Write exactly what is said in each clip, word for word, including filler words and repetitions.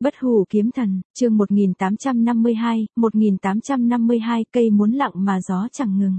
Bất hủ kiếm thần, chương một nghìn tám trăm năm mươi hai, một nghìn tám trăm năm mươi hai cây muốn lặng mà gió chẳng ngừng.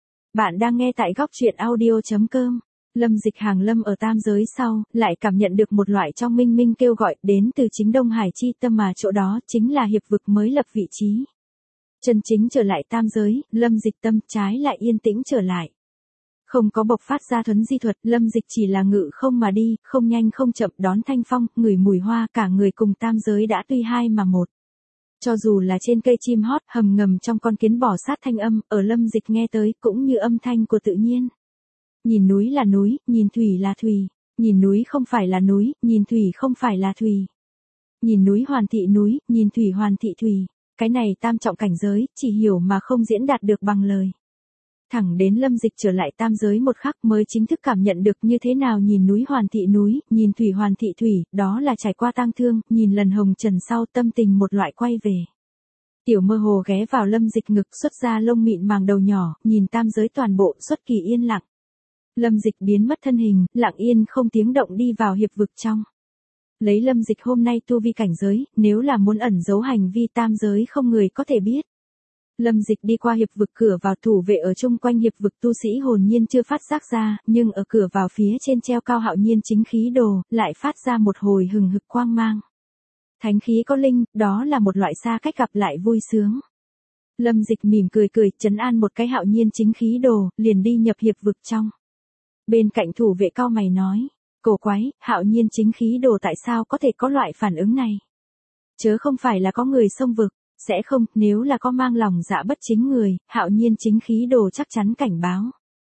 Bạn đang nghe tại góc truyện audio chấm com. Lâm Dịch hàng lâm ở tam giới sau, lại cảm nhận được một loại trong minh minh kêu gọi đến từ chính Đông Hải chi tâm mà chỗ đó chính là hiệp vực mới lập vị trí. Chân chính trở lại tam giới, Lâm Dịch tâm trái lại yên tĩnh trở lại. Không có bộc phát ra thuấn di thuật, Lâm Dịch chỉ là ngự không mà đi, không nhanh không chậm đón thanh phong, ngửi mùi hoa, cả người cùng tam giới đã tuy hai mà một. Cho dù là trên cây chim hót, hầm ngầm trong con kiến bò sát thanh âm, ở Lâm Dịch nghe tới cũng như âm thanh của tự nhiên. Nhìn núi là núi, nhìn thủy là thủy, nhìn núi không phải là núi, nhìn thủy không phải là thủy. Nhìn núi hoàn thị núi, nhìn thủy hoàn thị thủy, cái này tam trọng cảnh giới, chỉ hiểu mà không diễn đạt được bằng lời. Thẳng đến Lâm Dịch trở lại tam giới một khắc mới chính thức cảm nhận được như thế nào nhìn núi hoàn thị núi, nhìn thủy hoàn thị thủy, đó là trải qua tang thương, nhìn lần hồng trần sau tâm tình một loại quay về. Tiểu mơ hồ ghé vào Lâm Dịch ngực xuất ra lông mịn màng đầu nhỏ, nhìn tam giới toàn bộ xuất kỳ yên lặng. Lâm Dịch biến mất thân hình, lặng yên không tiếng động đi vào hiệp vực trong. Lấy Lâm Dịch hôm nay tu vi cảnh giới, nếu là muốn ẩn giấu hành vi tam giới không người có thể biết. Lâm Dịch đi qua hiệp vực cửa vào, thủ vệ ở chung quanh hiệp vực tu sĩ hồn nhiên chưa phát giác ra, nhưng ở cửa vào phía trên treo cao hạo nhiên chính khí đồ, lại phát ra một hồi hừng hực quang mang. Thánh khí có linh, đó là một loại xa cách gặp lại vui sướng. Lâm Dịch mỉm cười cười, trấn an một cái hạo nhiên chính khí đồ, liền đi nhập hiệp vực trong. Bên cạnh thủ vệ cao mày nói, cổ quái, hạo nhiên chính khí đồ tại sao có thể có loại phản ứng này? Chớ không phải là có người xông vực. Sẽ không, nếu là có mang lòng dạ bất chính người, hạo nhiên chính khí đồ chắc chắn cảnh báo.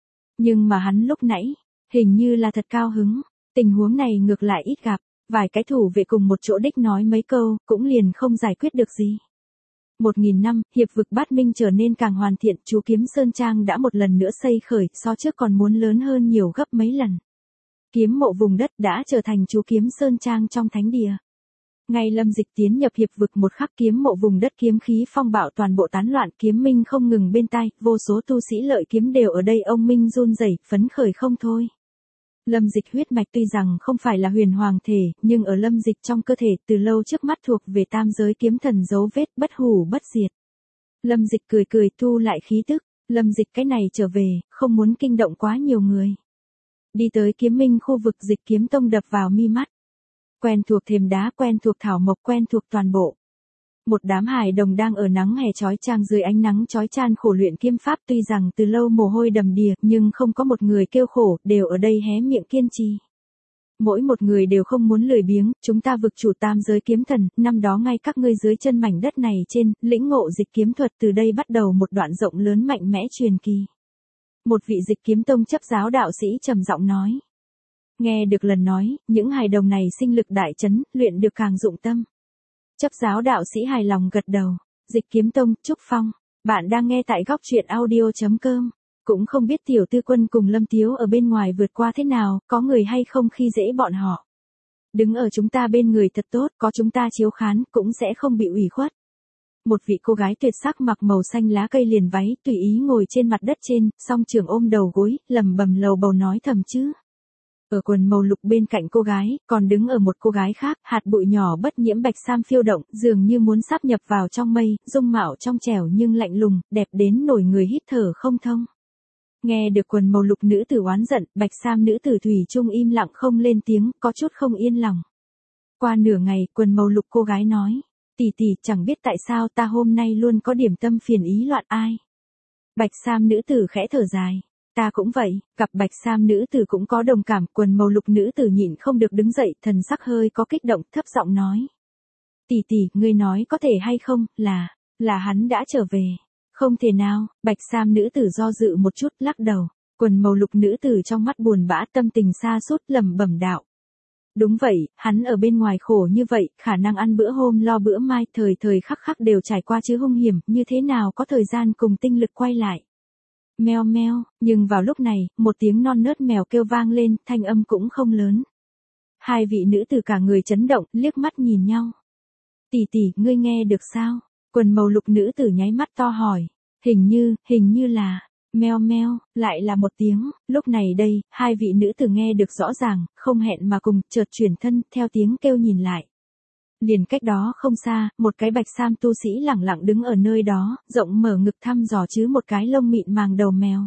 Nhưng mà hắn lúc nãy, hình như là thật cao hứng, tình huống này ngược lại ít gặp, vài cái thủ vệ cùng một chỗ đích nói mấy câu, cũng liền không giải quyết được gì. Một nghìn năm, hiệp vực bát minh trở nên càng hoàn thiện, chú Kiếm Sơn Trang đã một lần nữa xây khởi, so trước còn muốn lớn hơn nhiều gấp mấy lần. Kiếm mộ vùng đất đã trở thành chú Kiếm Sơn Trang trong thánh địa. Ngay Lâm Dịch tiến nhập hiệp vực một khắc, kiếm mộ vùng đất kiếm khí phong bạo toàn bộ tán loạn, kiếm minh không ngừng bên tai, vô số tu sĩ lợi kiếm đều ở đây ông minh run rẩy, phấn khởi không thôi. Lâm Dịch huyết mạch tuy rằng không phải là huyền hoàng thể, nhưng ở Lâm Dịch trong cơ thể từ lâu trước mắt thuộc về tam giới kiếm thần dấu vết bất hủ bất diệt. Lâm Dịch cười cười thu lại khí tức, Lâm Dịch cái này trở về, không muốn kinh động quá nhiều người. Đi tới kiếm minh khu vực, Dịch Kiếm Tông đập vào mi mắt. Quen thuộc thềm đá, quen thuộc thảo mộc, quen thuộc toàn bộ. Một đám hài đồng đang ở nắng hè chói chang dưới ánh nắng chói chan khổ luyện kiếm pháp, tuy rằng từ lâu mồ hôi đầm đìa, nhưng không có một người kêu khổ, đều ở đây hé miệng kiên trì. Mỗi một người đều không muốn lười biếng, chúng ta vực chủ tam giới kiếm thần, năm đó ngay các ngươi dưới chân mảnh đất này trên, lĩnh ngộ dịch kiếm thuật, từ đây bắt đầu một đoạn rộng lớn mạnh mẽ truyền kỳ. Một vị Dịch Kiếm Tông chấp giáo đạo sĩ trầm giọng nói. Nghe được lần nói, những hài đồng này sinh lực đại chấn, luyện được càng dụng tâm. Chấp giáo đạo sĩ hài lòng gật đầu. Dịch Kiếm Tông, Trúc Phong. Bạn đang nghe tại góc truyện audio chấm com. Cũng không biết tiểu tư quân cùng Lâm Tiếu ở bên ngoài vượt qua thế nào, có người hay không khi dễ bọn họ. Đứng ở chúng ta bên người thật tốt, có chúng ta chiếu khán, cũng sẽ không bị ủy khuất. Một vị cô gái tuyệt sắc mặc màu xanh lá cây liền váy, tùy ý ngồi trên mặt đất trên, song trường ôm đầu gối, lầm bầm lầu bầu nói thầm chứ. Ở quần màu lục bên cạnh cô gái, còn đứng ở một cô gái khác, hạt bụi nhỏ bất nhiễm bạch sam phiêu động, dường như muốn sáp nhập vào trong mây, dung mạo trong trẻo nhưng lạnh lùng, đẹp đến nổi người hít thở không thông. Nghe được quần màu lục nữ tử oán giận, bạch sam nữ tử thủy chung im lặng không lên tiếng, có chút không yên lòng. Qua nửa ngày, quần màu lục cô gái nói, tỷ tỷ, chẳng biết tại sao ta hôm nay luôn có điểm tâm phiền ý loạn ai. Bạch sam nữ tử khẽ thở dài. Ta cũng vậy, cặp bạch sam nữ tử cũng có đồng cảm, quần màu lục nữ tử nhịn không được đứng dậy, thần sắc hơi có kích động, thấp giọng nói. Tỷ tỷ, ngươi nói có thể hay không, là, là hắn đã trở về. Không thể nào, bạch sam nữ tử do dự một chút, lắc đầu, quần màu lục nữ tử trong mắt buồn bã, tâm tình xa sút lẩm bẩm đạo. Đúng vậy, hắn ở bên ngoài khổ như vậy, khả năng ăn bữa hôm lo bữa mai, thời thời khắc khắc đều trải qua chứ hung hiểm, như thế nào có thời gian cùng tinh lực quay lại. Meo meo, nhưng vào lúc này, một tiếng non nớt mèo kêu vang lên, thanh âm cũng không lớn. Hai vị nữ tử cả người chấn động, liếc mắt nhìn nhau. Tỷ tỷ, ngươi nghe được sao? Quần màu lục nữ tử nháy mắt to hỏi. Hình như, hình như là, meo meo, lại là một tiếng, lúc này đây, hai vị nữ tử nghe được rõ ràng, không hẹn mà cùng, chợt chuyển thân, theo tiếng kêu nhìn lại. Liền cách đó không xa, một cái bạch sam tu sĩ lẳng lặng đứng ở nơi đó, rộng mở ngực thăm dò chứ một cái lông mịn màng đầu mèo.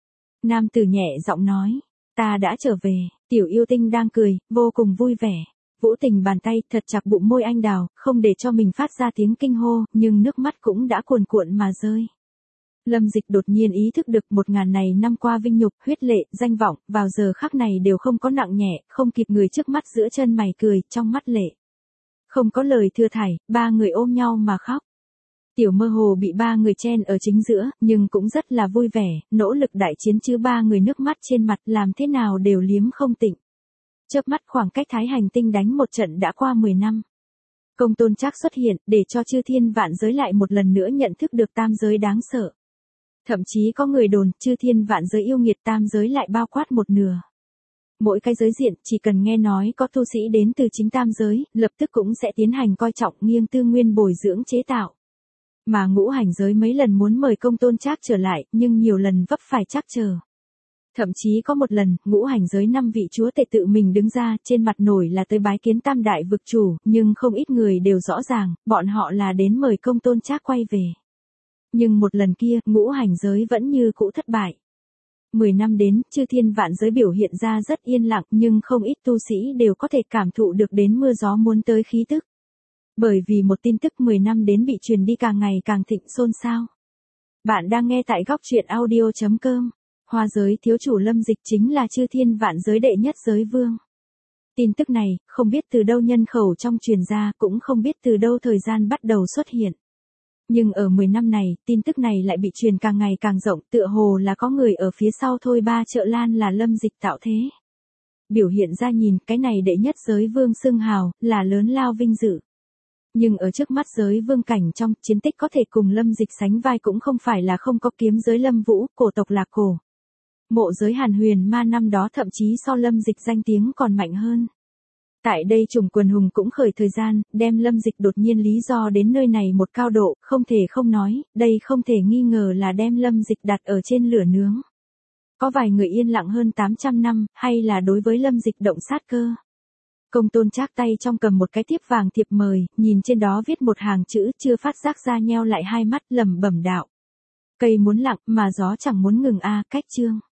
Nam tử nhẹ giọng nói, ta đã trở về, tiểu yêu tinh đang cười, vô cùng vui vẻ. Vũ Tình bàn tay thật chặt bụng môi anh đào, không để cho mình phát ra tiếng kinh hô, nhưng nước mắt cũng đã cuồn cuộn mà rơi. Lâm Dịch đột nhiên ý thức được một ngàn này năm qua vinh nhục, huyết lệ, danh vọng, vào giờ khắc này đều không có nặng nhẹ, không kịp người trước mắt giữa chân mày cười, trong mắt lệ. Không có lời thừa thải, ba người ôm nhau mà khóc. Tiểu Mơ Hồ bị ba người chen ở chính giữa, nhưng cũng rất là vui vẻ, nỗ lực đại chiến chứ ba người nước mắt trên mặt làm thế nào đều liếm không tịnh. Chớp mắt khoảng cách Thái Hành Tinh đánh một trận đã qua mười năm. Công Tôn Trác xuất hiện, để cho chư thiên vạn giới lại một lần nữa nhận thức được tam giới đáng sợ. Thậm chí có người đồn, chư thiên vạn giới yêu nghiệt tam giới lại bao quát một nửa. Mỗi cái giới diện, chỉ cần nghe nói có tu sĩ đến từ chính tam giới, lập tức cũng sẽ tiến hành coi trọng nghiêng tư nguyên bồi dưỡng chế tạo. Mà ngũ hành giới mấy lần muốn mời Công Tôn Trác trở lại, nhưng nhiều lần vấp phải trắc trở. Thậm chí có một lần, ngũ hành giới năm vị chúa tể tự mình đứng ra, trên mặt nổi là tới bái kiến tam đại vực chủ, nhưng không ít người đều rõ ràng, bọn họ là đến mời Công Tôn Trác quay về. Nhưng một lần kia, ngũ hành giới vẫn như cũ thất bại. Mười năm đến, chư thiên vạn giới biểu hiện ra rất yên lặng, nhưng không ít tu sĩ đều có thể cảm thụ được đến mưa gió muốn tới khí tức. Bởi vì một tin tức mười năm đến bị truyền đi càng ngày càng thịnh xôn xao. Bạn đang nghe tại góc truyện audio chấm com. Hoa giới thiếu chủ Lâm Dịch chính là chư thiên vạn giới đệ nhất giới vương. Tin tức này, không biết từ đâu nhân khẩu trong truyền ra, cũng không biết từ đâu thời gian bắt đầu xuất hiện. Nhưng ở mười năm này, tin tức này lại bị truyền càng ngày càng rộng, tựa hồ là có người ở phía sau thôi ba trợ lan là Lâm Dịch tạo thế. Biểu hiện ra nhìn, cái này đệ nhất giới vương xưng hào, là lớn lao vinh dự. Nhưng ở trước mắt giới vương cảnh trong, chiến tích có thể cùng Lâm Dịch sánh vai cũng không phải là không có kiếm giới Lâm Vũ, cổ tộc Lạc Cổ. Mộ giới Hàn Huyền Ma năm đó thậm chí so Lâm Dịch danh tiếng còn mạnh hơn. Tại đây Trùng Quần Hùng cũng khởi thời gian, đem Lâm Dịch đột nhiên lý do đến nơi này một cao độ, không thể không nói, đây không thể nghi ngờ là đem Lâm Dịch đặt ở trên lửa nướng. Có vài người yên lặng hơn tám trăm năm, hay là đối với Lâm Dịch động sát cơ. Công Tôn Trác tay trong cầm một cái thiếp vàng thiệp mời, nhìn trên đó viết một hàng chữ, chưa phát giác ra nheo lại hai mắt, lẩm bẩm đạo. Cây muốn lặng, mà gió chẳng muốn ngừng a, cách chương.